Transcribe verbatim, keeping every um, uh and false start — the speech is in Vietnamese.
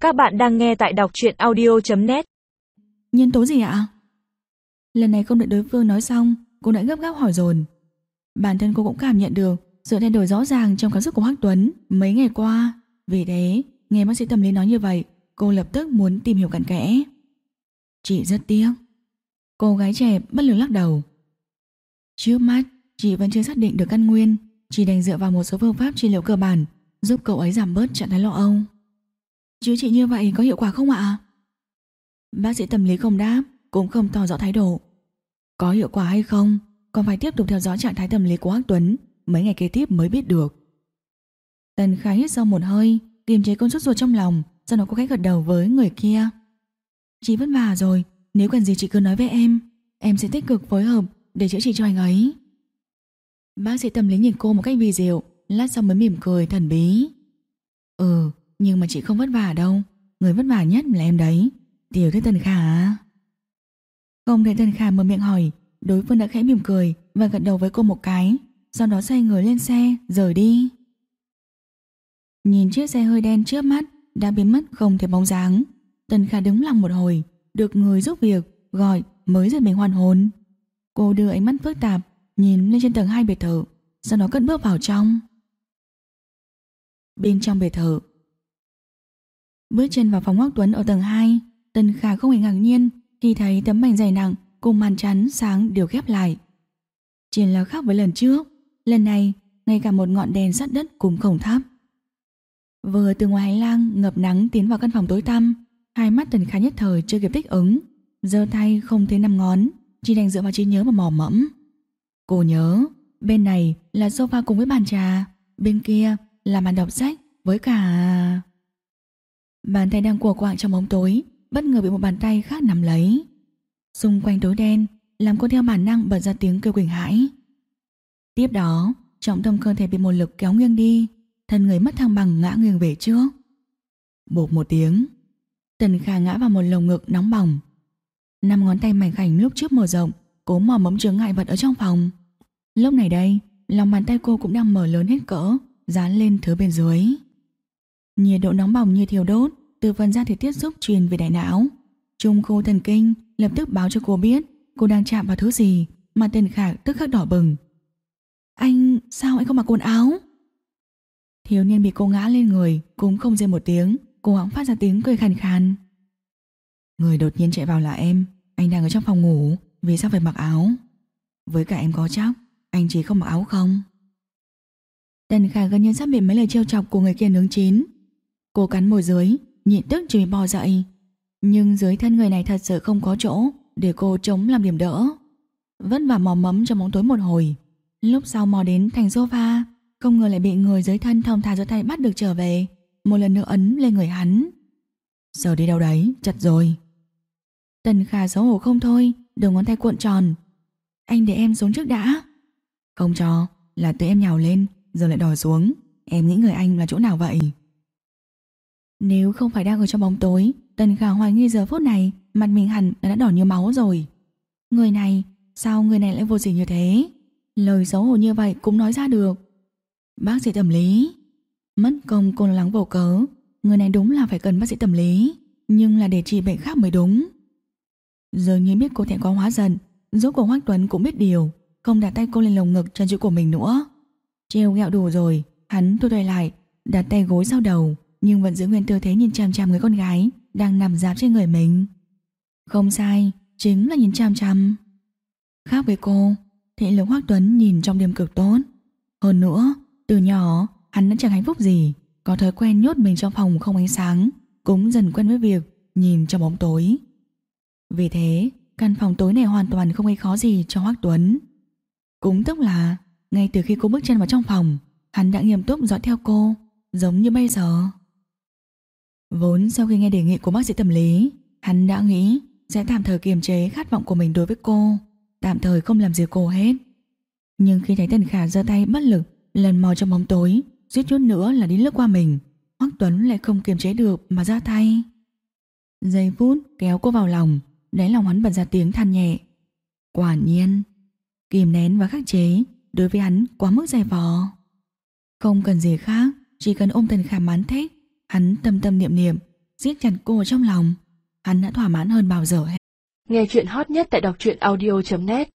Các bạn đang nghe tại đọc truyện audio chấm net. Nhân tố gì ạ? Lần này không đợi đối phương nói xong, cô đã gấp gáp hỏi dồn. Bản thân cô cũng cảm nhận được sự thay đổi rõ ràng trong cảm xúc của Hắc Tuấn mấy ngày qua. Vì thế, nghe bác sĩ tâm lý nói như vậy, cô lập tức muốn tìm hiểu cặn kẽ. Chị rất tiếc. Cô gái trẻ bất lực lắc đầu. Trước mắt, chị vẫn chưa xác định được căn nguyên, chỉ đành dựa vào một số phương pháp trị liệu cơ bản giúp cậu ấy giảm bớt trạng thái lo âu. Chữa trị như vậy có hiệu quả không ạ? Bác sĩ tâm lý không đáp, cũng không tỏ rõ thái độ. Có hiệu quả hay không, còn phải tiếp tục theo dõi trạng thái tâm lý của Hắc Tuấn mấy ngày kế tiếp mới biết được. Tần Khải hít sâu một hơi, kiềm chế cơn sốt ruột trong lòng, sau đó cô gái gật đầu với người kia. Chị vất vả rồi, nếu cần gì chị cứ nói với em, em sẽ tích cực phối hợp để chữa trị cho anh ấy. Bác sĩ tâm lý nhìn cô một cách vi diệu, lát sau mới mỉm cười thần bí. Ừ, nhưng mà chị không vất vả đâu, người vất vả nhất là em đấy, tiểu thư Tần Khả. Không đợi Tần Khả mở miệng hỏi, đối phương đã khẽ mỉm cười và gật đầu với cô một cái, sau đó xoay người lên xe rời đi. Nhìn chiếc xe hơi đen trước mắt đã biến mất không thấy bóng dáng, Tần Khả đứng lặng một hồi, được người giúp việc gọi mới giật mình hoàn hồn. Cô đưa ánh mắt phức tạp nhìn lên trên tầng hai biệt thự, sau đó cất bước vào trong. Bên trong biệt thự, bước chân vào phòng Hắc Tuấn ở tầng hai, Tần Khả không hề ngạc nhiên khi thấy tấm mảnh dày nặng cùng màn chắn sáng đều khép lại. Chỉ là khác với lần trước, lần này ngay cả một ngọn đèn sắt đất cũng không thắp. Vừa từ ngoài hành lang ngập nắng tiến vào căn phòng tối tăm, hai mắt Tần Khả nhất thời chưa kịp thích ứng, giơ tay không thấy năm ngón, chỉ đành dựa vào trí nhớ mà mò mẫm. Cô nhớ, bên này là sofa cùng với bàn trà, bên kia là bàn đọc sách với cả... Bàn tay đang cùa quạng trong bóng tối bất ngờ bị một bàn tay khác nắm lấy. Xung quanh tối đen làm cô theo bản năng bật ra tiếng kêu kinh hãi. Tiếp đó, trọng tâm cơ thể bị một lực kéo nghiêng đi, thân người mất thăng bằng ngã nghiêng về trước. Bộp một tiếng, Tần Khả ngã vào một lồng ngực nóng bỏng. Năm ngón tay mảnh khảnh lúc trước mở rộng, cố mò mẫm chướng ngại vật ở trong phòng. Lúc này đây, lòng bàn tay cô cũng đang mở lớn hết cỡ, dán lên thứ bên dưới. Nhiệt độ nóng bỏng như thiêu đốt từ phần da thịt tiếp xúc truyền về đại não. Trung khu thần kinh lập tức báo cho cô biết cô đang chạm vào thứ gì, mà Tần Khả tức khắc đỏ bừng. Anh, sao anh không mặc quần áo? Thiếu niên bị cô ngã lên người cũng không rên một tiếng, cô hãng phát ra tiếng cười khàn khàn. Người đột nhiên chạy vào là em, anh đang ở trong phòng ngủ, vì sao phải mặc áo? Với cả em có chắc anh chỉ không mặc áo không? Tần Khả gần như sắp bị mấy lời trêu chọc của người kia nướng chín. Cô cắn môi dưới, nhịn tức chửi bò dậy. Nhưng dưới thân người này thật sự không có chỗ để cô chống làm điểm đỡ. Vất vả mò mẫm trong bóng tối một hồi, lúc sau mò đến thành sofa, không ngờ lại bị người dưới thân thong thả giơ tay bắt được trở về, một lần nữa ấn lên người hắn. Giờ đi đâu đấy, chật rồi. Tần Khả xấu hổ không thôi, đầu ngón tay cuộn tròn. Anh để em xuống trước đã. Không cho, là tự em nhào lên, giờ lại đòi xuống. Em nghĩ người anh là chỗ nào vậy? Nếu không phải đang ở trong bóng tối, Tần Khả hoài nghi giờ phút này mặt mình hẳn đã đỏ như máu rồi. Người này, sao người này lại vô sỉ như thế? Lời xấu hổ như vậy cũng nói ra được. Bác sĩ tâm lý. Mất công cô lo lắng vô cớ. Người này đúng là phải cần bác sĩ tâm lý, nhưng là để trị bệnh khác mới đúng. Dường như biết cô thẹn quá hóa giận, rốt cuộc Hắc Tuấn cũng biết điều, không đặt tay cô lên lồng ngực chân chữ của mình nữa. Trêu ghẹo đủ rồi, hắn thu tay lại, đặt tay gối sau đầu, nhưng vẫn giữ nguyên tư thế nhìn chằm chằm người con gái đang nằm rạp trên người mình. Không sai, chính là nhìn chằm chằm. Khác với cô, thị lực Hắc Tuấn nhìn trong đêm cực tốt. Hơn nữa, từ nhỏ hắn đã chẳng hạnh phúc gì, có thói quen nhốt mình trong phòng không ánh sáng, cũng dần quen với việc nhìn trong bóng tối. Vì thế, căn phòng tối này hoàn toàn không gây khó gì cho Hắc Tuấn. Cũng tức là ngay từ khi cô bước chân vào trong phòng, hắn đã nghiêm túc dõi theo cô, giống như bây giờ. Vốn sau khi nghe đề nghị của bác sĩ tâm lý, hắn đã nghĩ sẽ tạm thời kiềm chế khát vọng của mình đối với cô, tạm thời không làm gì cô hết. Nhưng khi thấy Tần Khả giơ tay bất lực lần mò trong bóng tối, suýt chút nữa là đi lướt qua mình, Hắc Tuấn lại không kiềm chế được mà ra tay. Giây phút kéo cô vào lòng, đáy lòng hắn bật ra tiếng than nhẹ. Quả nhiên, kìm nén và khắc chế đối với hắn quá mức dày vò. Không cần gì khác, chỉ cần ôm Tần Khả mán thích, hắn tâm tâm niệm niệm, siết chặt cô trong lòng. Hắn đã thỏa mãn hơn bao giờ hết. Nghe chuyện hot nhất tại đọc truyện audio chấm net